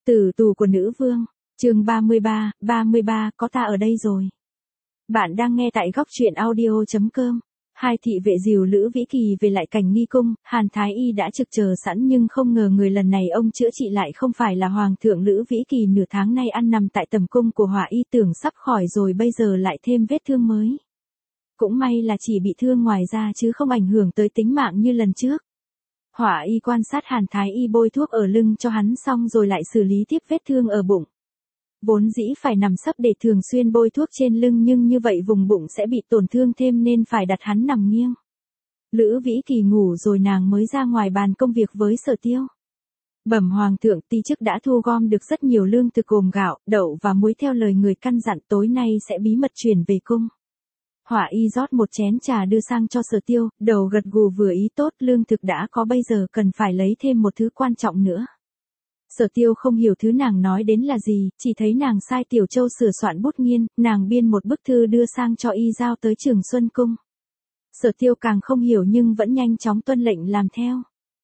Tử tù của nữ vương, chương 33 có ta ở đây rồi. Bạn đang nghe tại góc truyện audio.com. Hai thị vệ dìu Lữ Vĩ Kỳ về lại cảnh nghi cung, Hàn Thái Y đã trực chờ sẵn nhưng không ngờ người lần này ông chữa trị lại không phải là Hoàng thượng Lữ Vĩ Kỳ nửa tháng nay ăn nằm tại tầm cung của Hỏa Y, tưởng sắp khỏi rồi bây giờ lại thêm vết thương mới. Cũng may là chỉ bị thương ngoài da chứ không ảnh hưởng tới tính mạng như lần trước. Hỏa Y quan sát Hàn Thái Y bôi thuốc ở lưng cho hắn xong rồi lại xử lý tiếp vết thương ở bụng. Vốn dĩ phải nằm sấp để thường xuyên bôi thuốc trên lưng nhưng như vậy vùng bụng sẽ bị tổn thương thêm nên phải đặt hắn nằm nghiêng. Lữ Vĩ Kỳ ngủ rồi nàng mới ra ngoài bàn công việc với Sở Tiêu. Bẩm Hoàng thượng, ti chức đã thu gom được rất nhiều lương thực gồm gạo, đậu và muối theo lời người căn dặn, tối nay sẽ bí mật chuyển về cung. Hỏa Y rót một chén trà đưa sang cho Sở Tiêu, đầu gật gù vừa ý, tốt, lương thực đã có, bây giờ cần phải lấy thêm một thứ quan trọng nữa. Sở Tiêu không hiểu thứ nàng nói đến là gì, chỉ thấy nàng sai Tiểu Châu sửa soạn bút nghiên, nàng biên một bức thư đưa sang cho y giao tới Trường Xuân Cung. Sở Tiêu càng không hiểu nhưng vẫn nhanh chóng tuân lệnh làm theo.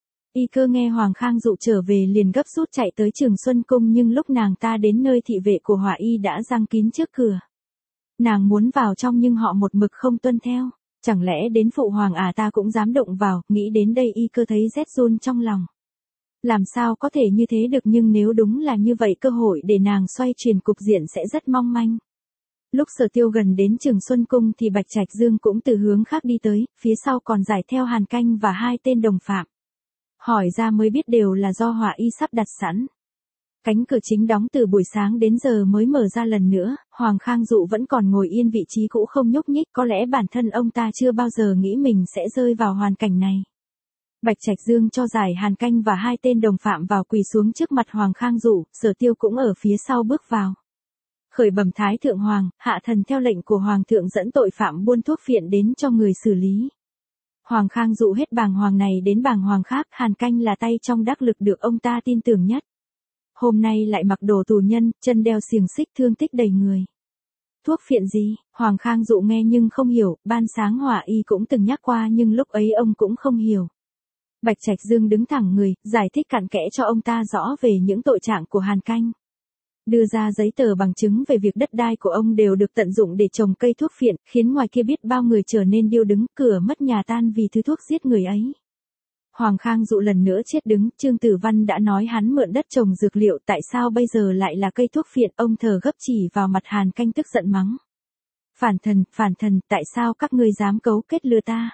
Y Cơ nghe Hoàng Khang Dụ trở về liền gấp rút chạy tới Trường Xuân Cung nhưng lúc nàng ta đến nơi thị vệ của Hỏa Y đã giăng kín trước cửa. Nàng muốn vào trong nhưng họ một mực không tuân theo, chẳng lẽ đến phụ hoàng ta cũng dám động vào, nghĩ đến đây Y Cơ thấy rét run trong lòng. Làm sao có thể như thế được, nhưng nếu đúng là như vậy cơ hội để nàng xoay chuyển cục diện sẽ rất mong manh. Lúc Sở Tiêu gần đến Trường Xuân Cung thì Bạch Trạch Dương cũng từ hướng khác đi tới, phía sau còn giải theo Hàn Canh và hai tên đồng phạm. Hỏi ra mới biết đều là do Hỏa Y sắp đặt sẵn. Cánh cửa chính đóng từ buổi sáng đến giờ mới mở ra lần nữa, Hoàng Khang Dụ vẫn còn ngồi yên vị trí cũ không nhúc nhích, có lẽ bản thân ông ta chưa bao giờ nghĩ mình sẽ rơi vào hoàn cảnh này. Bạch Trạch Dương cho giải Hàn Canh và hai tên đồng phạm vào quỳ xuống trước mặt Hoàng Khang Dụ, Sở Tiêu cũng ở phía sau bước vào. Khởi bẩm Thái Thượng Hoàng, hạ thần theo lệnh của Hoàng thượng dẫn tội phạm buôn thuốc phiện đến cho người xử lý. Hoàng Khang Dụ hết bàng hoàng này đến bàng hoàng khác, Hàn Canh là tay trong đắc lực được ông ta tin tưởng nhất. Hôm nay lại mặc đồ tù nhân, chân đeo xiềng xích, thương tích đầy người. Thuốc phiện gì? Hoàng Khang Dụ nghe nhưng không hiểu, ban sáng Hỏa Y cũng từng nhắc qua nhưng lúc ấy ông cũng không hiểu. Bạch Trạch Dương đứng thẳng người, giải thích cặn kẽ cho ông ta rõ về những tội trạng của Hàn Canh. Đưa ra giấy tờ bằng chứng về việc đất đai của ông đều được tận dụng để trồng cây thuốc phiện, khiến ngoài kia biết bao người trở nên điêu đứng, cửa mất nhà tan vì thứ thuốc giết người ấy. Hoàng Khang Dụ lần nữa chết đứng, Trương Tử Văn đã nói hắn mượn đất trồng dược liệu, tại sao bây giờ lại là cây thuốc phiện, ông thờ gấp chỉ vào mặt Hàn Canh tức giận mắng. Phản thần, tại sao các ngươi dám cấu kết lừa ta?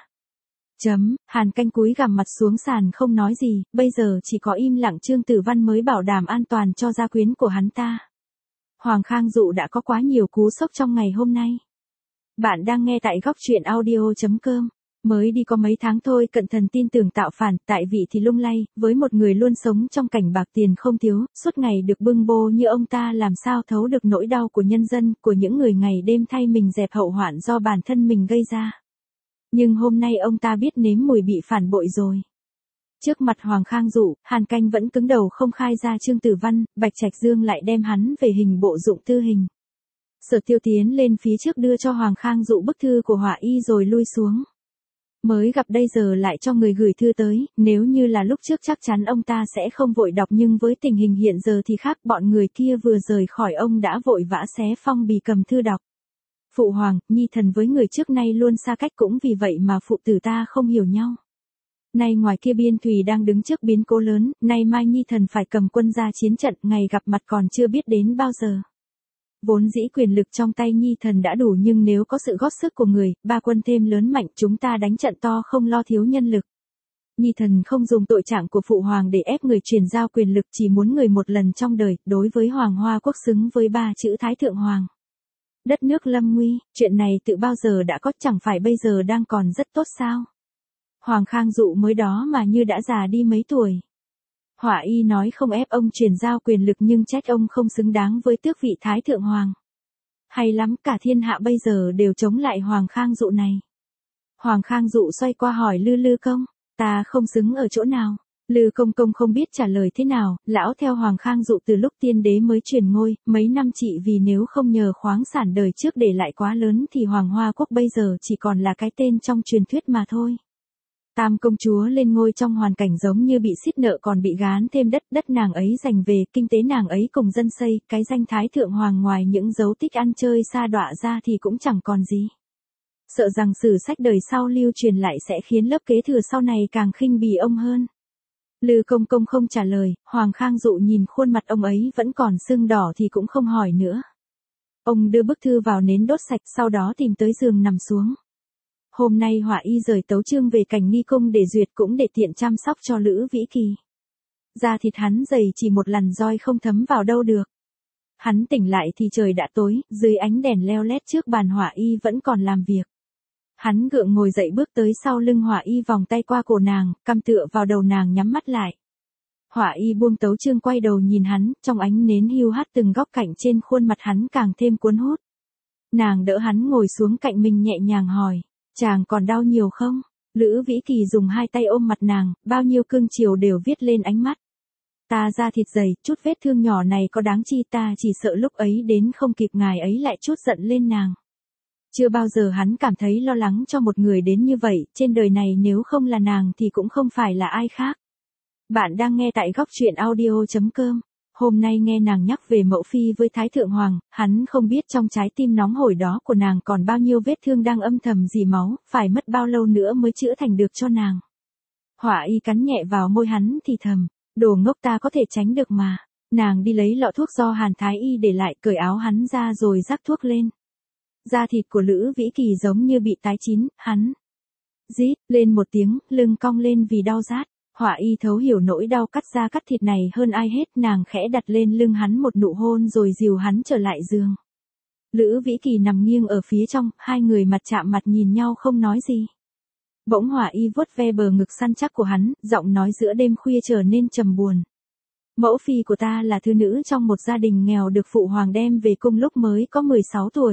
Hàn Canh cúi gằm mặt xuống sàn không nói gì, bây giờ chỉ có im lặng Trương Tử Văn mới bảo đảm an toàn cho gia quyến của hắn ta. Hoàng Khang Dụ đã có quá nhiều cú sốc trong ngày hôm nay. Bạn đang nghe tại góc truyện audio.com. Mới đi có mấy tháng thôi, cận thần tin tưởng tạo phản, tại vị thì lung lay, với một người luôn sống trong cảnh bạc tiền không thiếu, suốt ngày được bưng bô như ông ta làm sao thấu được nỗi đau của nhân dân, của những người ngày đêm thay mình dẹp hậu hoạn do bản thân mình gây ra. Nhưng hôm nay ông ta biết nếm mùi bị phản bội rồi. Trước mặt Hoàng Khang Dụ, Hàn Canh vẫn cứng đầu không khai ra Trương Tử Văn, Bạch Trạch Dương lại đem hắn về hình bộ dụng tư hình. Sở Tiêu tiến lên phía trước đưa cho Hoàng Khang Dụ bức thư của Hỏa Y rồi lui xuống. Mới gặp đây giờ lại cho người gửi thư tới, nếu như là lúc trước chắc chắn ông ta sẽ không vội đọc nhưng với tình hình hiện giờ thì khác, bọn người kia vừa rời khỏi ông đã vội vã xé phong bì cầm thư đọc. Phụ hoàng, nhi thần với người trước nay luôn xa cách cũng vì vậy mà phụ tử ta không hiểu nhau. Nay ngoài kia biên thùy đang đứng trước biến cố lớn, nay mai nhi thần phải cầm quân ra chiến trận, ngày gặp mặt còn chưa biết đến bao giờ. Vốn dĩ quyền lực trong tay nhi thần đã đủ nhưng nếu có sự gót sức của người, ba quân thêm lớn mạnh chúng ta đánh trận to không lo thiếu nhân lực. Nhi thần không dùng tội trạng của phụ hoàng để ép người truyền giao quyền lực, chỉ muốn người một lần trong đời, đối với Hoàng Hoa Quốc xứng với ba chữ Thái Thượng Hoàng. Đất nước lâm nguy, chuyện này tự bao giờ đã có, chẳng phải bây giờ đang còn rất tốt sao? Hoàng Khang Dụ mới đó mà như đã già đi mấy tuổi. Hỏa Y nói không ép ông truyền giao quyền lực nhưng trách ông không xứng đáng với tước vị Thái Thượng Hoàng. Hay lắm, cả thiên hạ bây giờ đều chống lại Hoàng Khang Dụ này. Hoàng Khang Dụ xoay qua hỏi Lư Công, ta không xứng ở chỗ nào? Lư Công Công không biết trả lời thế nào, lão theo Hoàng Khang Dụ từ lúc tiên đế mới truyền ngôi, mấy năm trị vì nếu không nhờ khoáng sản đời trước để lại quá lớn thì Hoàng Hoa Quốc bây giờ chỉ còn là cái tên trong truyền thuyết mà thôi. Tam công chúa lên ngôi trong hoàn cảnh giống như bị xiết nợ còn bị gán thêm đất, đất nàng ấy giành về, kinh tế nàng ấy cùng dân xây, cái danh thái thượng hoàng ngoài những dấu tích ăn chơi sa đọa ra thì cũng chẳng còn gì. Sợ rằng sử sách đời sau lưu truyền lại sẽ khiến lớp kế thừa sau này càng khinh bỉ ông hơn. Lư công công không trả lời, Hoàng Khang Dụ nhìn khuôn mặt ông ấy vẫn còn sưng đỏ thì cũng không hỏi nữa. Ông đưa bức thư vào nến đốt sạch, sau đó tìm tới giường nằm xuống. Hôm nay Hỏa Y rời tấu chương về Cảnh Nghi Cung để duyệt cũng để tiện chăm sóc cho Lữ Vĩ Kỳ. Da thịt hắn dày chỉ một lần roi không thấm vào đâu được. Hắn tỉnh lại thì trời đã tối, dưới ánh đèn leo lét trước bàn Hỏa Y vẫn còn làm việc. Hắn gượng ngồi dậy bước tới sau lưng Hỏa Y, vòng tay qua cổ nàng, cằm tựa vào đầu nàng, nhắm mắt lại. Hỏa Y buông tấu chương quay đầu nhìn hắn, trong ánh nến hiu hắt từng góc cạnh trên khuôn mặt hắn càng thêm cuốn hút. Nàng đỡ hắn ngồi xuống cạnh mình nhẹ nhàng hỏi, chàng còn đau nhiều không? Lữ Vĩ Kỳ dùng hai tay ôm mặt nàng, bao nhiêu cương chiều đều viết lên ánh mắt. Ta da thịt dày, chút vết thương nhỏ này có đáng chi, ta chỉ sợ lúc ấy đến không kịp ngài ấy lại chút giận lên nàng. Chưa bao giờ hắn cảm thấy lo lắng cho một người đến như vậy, trên đời này nếu không là nàng thì cũng không phải là ai khác. Bạn đang nghe tại góc truyện audio.com. Hôm nay nghe nàng nhắc về mẫu phi với Thái Thượng Hoàng, hắn không biết trong trái tim nóng hổi đó của nàng còn bao nhiêu vết thương đang âm thầm dì máu, phải mất bao lâu nữa mới chữa thành được cho nàng. Hỏa Y cắn nhẹ vào môi hắn thì thầm, đồ ngốc, ta có thể tránh được mà. Nàng đi lấy lọ thuốc do Hàn Thái Y để lại, cởi áo hắn ra rồi rắc thuốc lên. Da thịt của Lữ Vĩ Kỳ giống như bị tái chín, hắn rít lên một tiếng, lưng cong lên vì đau rát. Hỏa Y thấu hiểu nỗi đau cắt da cắt thịt này hơn ai hết, nàng khẽ đặt lên lưng hắn một nụ hôn rồi dìu hắn trở lại giường. Lữ Vĩ Kỳ nằm nghiêng ở phía trong, hai người mặt chạm mặt nhìn nhau không nói gì. Bỗng Hỏa Y vuốt ve bờ ngực săn chắc của hắn, giọng nói giữa đêm khuya trở nên trầm buồn. Mẫu phi của ta là thứ nữ trong một gia đình nghèo được phụ hoàng đem về cung lúc mới có 16 tuổi.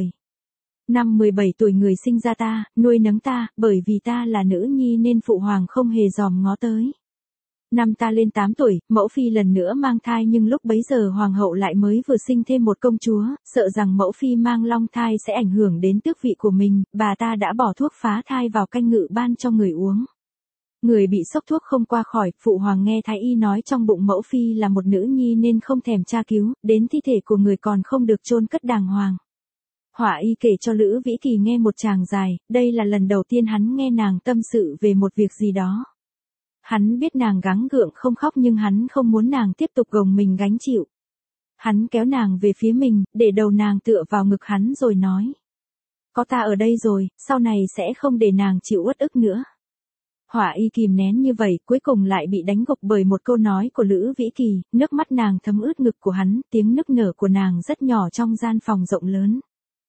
Năm 17 tuổi người sinh ra ta, nuôi nấng ta, bởi vì ta là nữ nhi nên phụ hoàng không hề dòm ngó tới. Năm ta lên 8 tuổi, mẫu phi lần nữa mang thai, nhưng lúc bấy giờ hoàng hậu lại mới vừa sinh thêm một công chúa, sợ rằng mẫu phi mang long thai sẽ ảnh hưởng đến tước vị của mình, bà ta đã bỏ thuốc phá thai vào canh ngự ban cho người uống. Người bị sốc thuốc không qua khỏi, phụ hoàng nghe thái y nói trong bụng mẫu phi là một nữ nhi nên không thèm tra cứu, đến thi thể của người còn không được chôn cất đàng hoàng. Hỏa Y kể cho Lữ Vĩ Kỳ nghe một tràng dài, đây là lần đầu tiên hắn nghe nàng tâm sự về một việc gì đó. Hắn biết nàng gắng gượng không khóc nhưng hắn không muốn nàng tiếp tục gồng mình gánh chịu. Hắn kéo nàng về phía mình, để đầu nàng tựa vào ngực hắn rồi nói. Có ta ở đây rồi, sau này sẽ không để nàng chịu uất ức nữa. Hỏa Y kìm nén như vậy, cuối cùng lại bị đánh gục bởi một câu nói của Lữ Vĩ Kỳ, nước mắt nàng thấm ướt ngực của hắn, tiếng nức nở của nàng rất nhỏ trong gian phòng rộng lớn.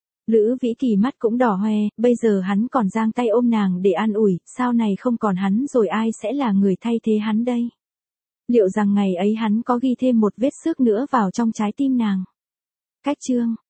Lữ Vĩ Kỳ mắt cũng đỏ hoe, bây giờ hắn còn giang tay ôm nàng để an ủi, sau này không còn hắn rồi ai sẽ là người thay thế hắn đây? Liệu rằng ngày ấy hắn có ghi thêm một vết xước nữa vào trong trái tim nàng? Cách chương